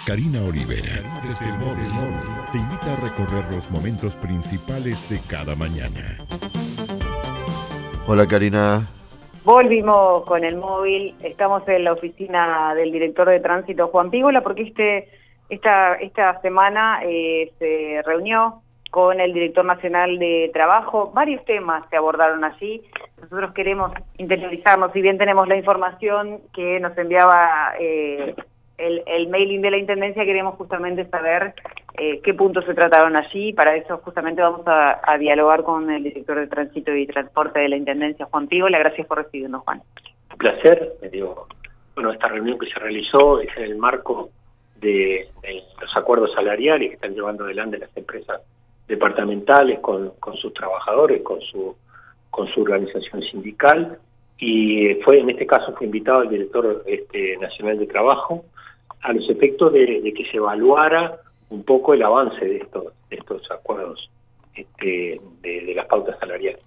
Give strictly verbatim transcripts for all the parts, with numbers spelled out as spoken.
Karina Olivera, desde el móvil, te invita a recorrer los momentos principales de cada mañana. Hola, Karina. Volvimos con el móvil, estamos en la oficina del director de tránsito, Juan Pígola, porque este esta esta semana eh, se reunió con el director nacional de trabajo. Varios temas se abordaron allí. Nosotros queremos interiorizarnos, si bien tenemos la información que nos enviaba eh, el, el mailing de la Intendencia, queremos justamente saber eh, qué puntos se trataron allí. Para eso justamente vamos a, a dialogar con el director de Tránsito y Transporte de la Intendencia, Juan Pígola. Gracias por recibirnos, Juan. Un placer. Me digo, bueno, esta reunión que se realizó es en el marco de, de los acuerdos salariales que están llevando adelante las empresas departamentales con, con sus trabajadores, con su con su organización sindical, y fue en este caso fue invitado el director este, nacional de trabajo a los efectos de, de que se evaluara un poco el avance de estos de estos acuerdos este, de, de las pautas salariales.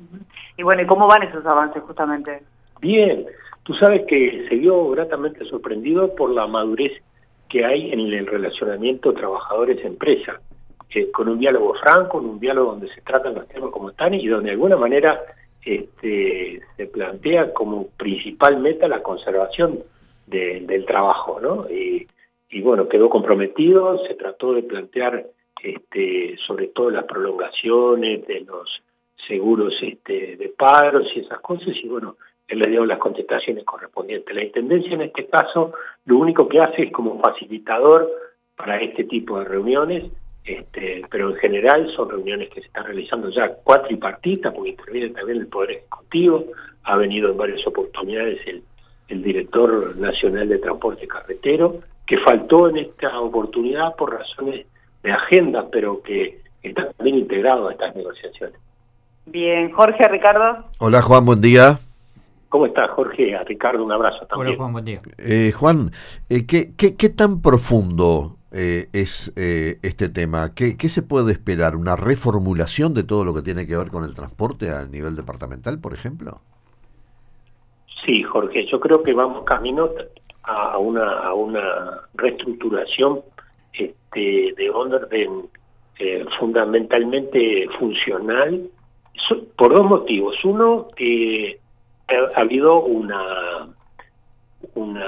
Y bueno, ¿y cómo van esos avances justamente? Bien, tú sabes que se vio gratamente sorprendido por la madurez que hay en el relacionamiento trabajadores-empresa. Eh, con un diálogo franco, en un diálogo donde se tratan los temas como están y donde de alguna manera este, se plantea como principal meta la conservación de, del trabajo, ¿no? Y, y bueno, quedó comprometido, se trató de plantear este, sobre todo las prolongaciones de los seguros este, de paros y esas cosas, y bueno, él le dio las contestaciones correspondientes. La Intendencia en este caso lo único que hace es como facilitador para este tipo de reuniones. Este, pero en general son reuniones que se están realizando ya cuatripartitas, porque interviene también el Poder Ejecutivo, ha venido en varias oportunidades el, el director nacional de transporte carretero, que faltó en esta oportunidad por razones de agenda, pero que está también integrado a estas negociaciones. Bien, Jorge, Ricardo. Hola, Juan, buen día. ¿Cómo estás, Jorge? A Ricardo, un abrazo también. Hola, Juan, buen día. Eh, Juan, eh, ¿qué, qué, ¿qué tan profundo Eh, es eh, este tema? ¿Qué, ¿Qué se puede esperar? ¿Una reformulación de todo lo que tiene que ver con el transporte a nivel departamental, por ejemplo? Sí, Jorge, yo creo que vamos camino a una a una reestructuración este, de orden eh, fundamentalmente funcional, por dos motivos. Uno, eh, ha, ha habido una una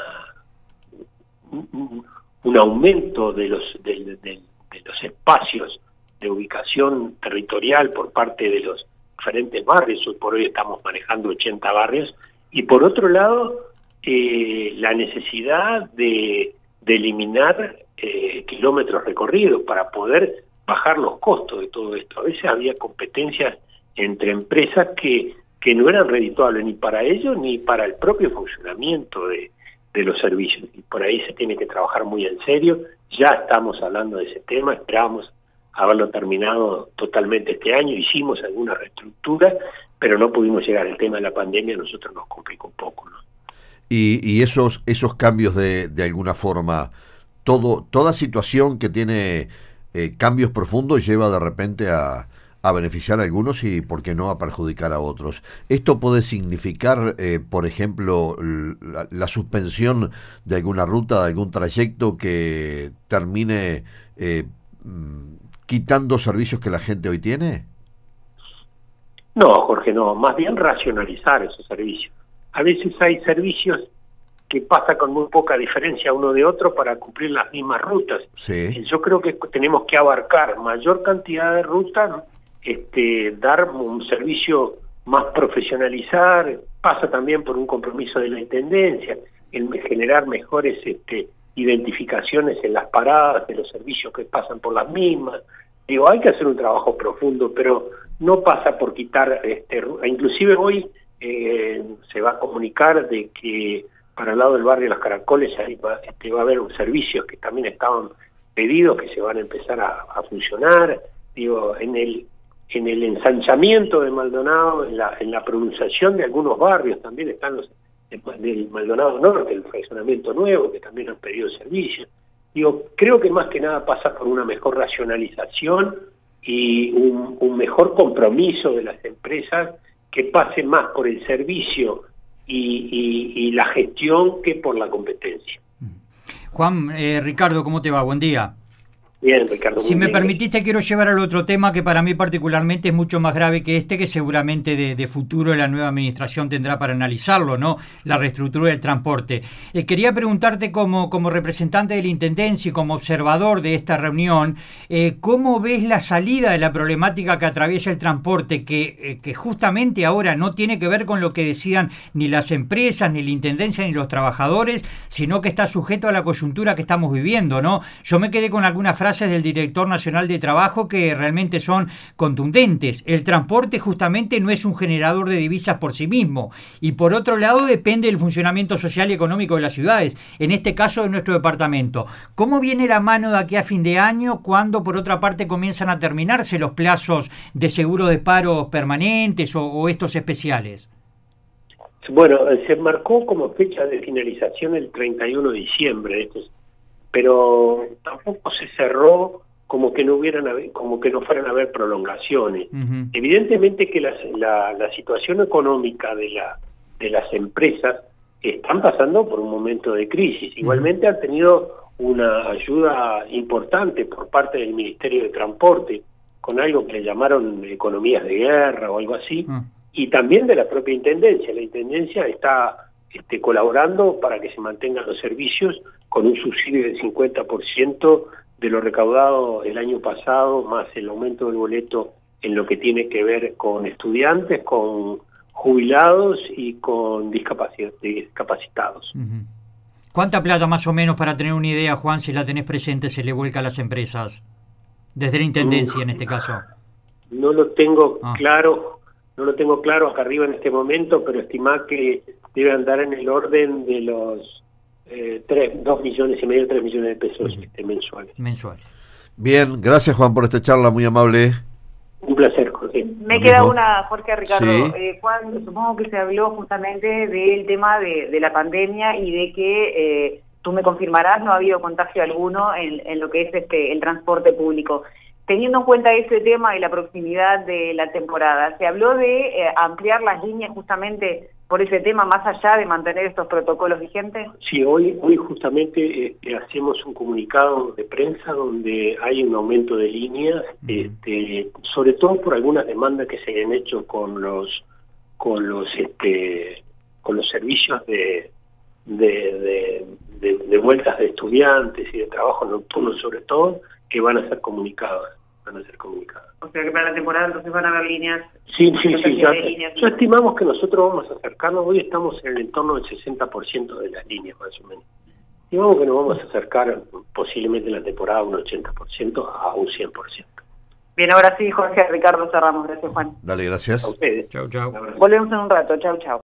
un, un aumento de los de, de, de los espacios de ubicación territorial por parte de los diferentes barrios. Hoy por hoy estamos manejando ochenta barrios, y por otro lado eh, la necesidad de, de eliminar eh, kilómetros recorridos para poder bajar los costos de todo esto. A veces había competencias entre empresas que, que no eran redituables ni para ellos ni para el propio funcionamiento de de los servicios, y por ahí se tiene que trabajar muy en serio. Ya estamos hablando de ese tema, esperamos haberlo terminado totalmente este año, hicimos alguna reestructura, pero no pudimos llegar. El tema de la pandemia a nosotros nos complicó un poco, ¿no? Y, y esos esos cambios de, de alguna forma, todo toda situación que tiene eh, cambios profundos lleva de repente a a beneficiar a algunos y, por qué no, a perjudicar a otros. ¿Esto puede significar, eh, por ejemplo, la, la suspensión de alguna ruta, de algún trayecto que termine eh, quitando servicios que la gente hoy tiene? No, Jorge, no. Más bien racionalizar esos servicios. A veces hay servicios que pasan con muy poca diferencia uno de otro para cumplir las mismas rutas. Sí. Yo creo que tenemos que abarcar mayor cantidad de rutas, Este, dar un servicio más profesionalizar, pasa también por un compromiso de la Intendencia, el generar mejores este, identificaciones en las paradas de los servicios que pasan por las mismas. Digo, hay que hacer un trabajo profundo, pero no pasa por quitar, este, inclusive hoy eh, se va a comunicar de que para el lado del barrio Las Caracoles ahí va, este, va a haber servicios que también estaban pedidos, que se van a empezar a, a funcionar. Digo, en el en el ensanchamiento de Maldonado, en la en la pronunciación de algunos barrios, también están los del Maldonado Norte, el fraccionamiento nuevo, que también han pedido servicios. Digo, creo que más que nada pasa por una mejor racionalización y un, un mejor compromiso de las empresas, que pase más por el servicio y, y, y la gestión que por la competencia. Juan, eh, Ricardo, ¿cómo te va? Buen día. Bien, Ricardo. Si me bien. permitiste, quiero llevar al otro tema que para mí particularmente es mucho más grave que este, que seguramente de, de futuro la nueva administración tendrá para analizarlo, ¿no? La reestructura del transporte. Eh, quería preguntarte como, como representante de la Intendencia y como observador de esta reunión, eh, ¿cómo ves la salida de la problemática que atraviesa el transporte, que, eh, que justamente ahora no tiene que ver con lo que decían ni las empresas, ni la Intendencia, ni los trabajadores, sino que está sujeto a la coyuntura que estamos viviendo, ¿no? Yo me quedé con algunas frases del Director Nacional de Trabajo que realmente son contundentes. El transporte justamente no es un generador de divisas por sí mismo, y por otro lado depende del funcionamiento social y económico de las ciudades, en este caso de nuestro departamento. ¿Cómo viene la mano de aquí a fin de año, cuando por otra parte comienzan a terminarse los plazos de seguro de paro permanentes o, o estos especiales? Bueno, se marcó como fecha de finalización el treinta y uno de diciembre, esto es, pero tampoco se cerró como que no hubieran como que no fueran a haber prolongaciones. Uh-huh. Evidentemente que la, la, la situación económica de la de las empresas están pasando por un momento de crisis. Igualmente uh-huh. han tenido una ayuda importante por parte del Ministerio de Transporte con algo que le llamaron economías de guerra o algo así, uh-huh. y también de la propia Intendencia. La Intendencia está este, colaborando para que se mantengan los servicios con un subsidio del cincuenta por ciento de lo recaudado el año pasado, más el aumento del boleto en lo que tiene que ver con estudiantes, con jubilados y con discapaci- discapacitados. Uh-huh. ¿Cuánta plata más o menos, para tener una idea, Juan, si la tenés presente, se le vuelca a las empresas? Desde la Intendencia, uh, en este caso. No lo tengo ah. claro, no lo tengo claro acá arriba en este momento, pero estimá que debe andar en el orden de los Eh, tres, dos millones y medio, tres millones de pesos uh-huh. este, mensuales. Mensuales. Bien, gracias Juan por esta charla, muy amable. Un placer, Jorge. Me queda mismo. una, Jorge, Ricardo. Sí. Eh, Juan, supongo que se habló justamente del tema de, de la pandemia y de que, eh, tú me confirmarás, no ha habido contagio alguno en, en lo que es este el transporte público. Teniendo en cuenta ese tema y la proximidad de la temporada, ¿se habló de eh, ampliar las líneas justamente por ese tema, más allá de mantener estos protocolos vigentes? Sí, hoy hoy justamente eh, hacemos un comunicado de prensa donde hay un aumento de líneas, uh-huh. este, sobre todo por algunas demandas que se han hecho con los con los este con los servicios de de, de, de, de vueltas de estudiantes y de trabajo nocturno, sobre todo, que van a ser comunicadas, van a ser comunicadas. O sea que para la temporada entonces van a haber líneas. Sí, sí, sí. Ya, ya estimamos que nosotros vamos a acercarnos, hoy estamos en el entorno del sesenta por ciento de las líneas más o menos. Estimamos que nos vamos a acercar posiblemente en la temporada a un ochenta por ciento a un cien por ciento. Bien, ahora sí, Jorge, Ricardo, cerramos. Gracias, Juan. Dale, gracias. A ustedes. Chau, chau. Volvemos en un rato. Chau, chau.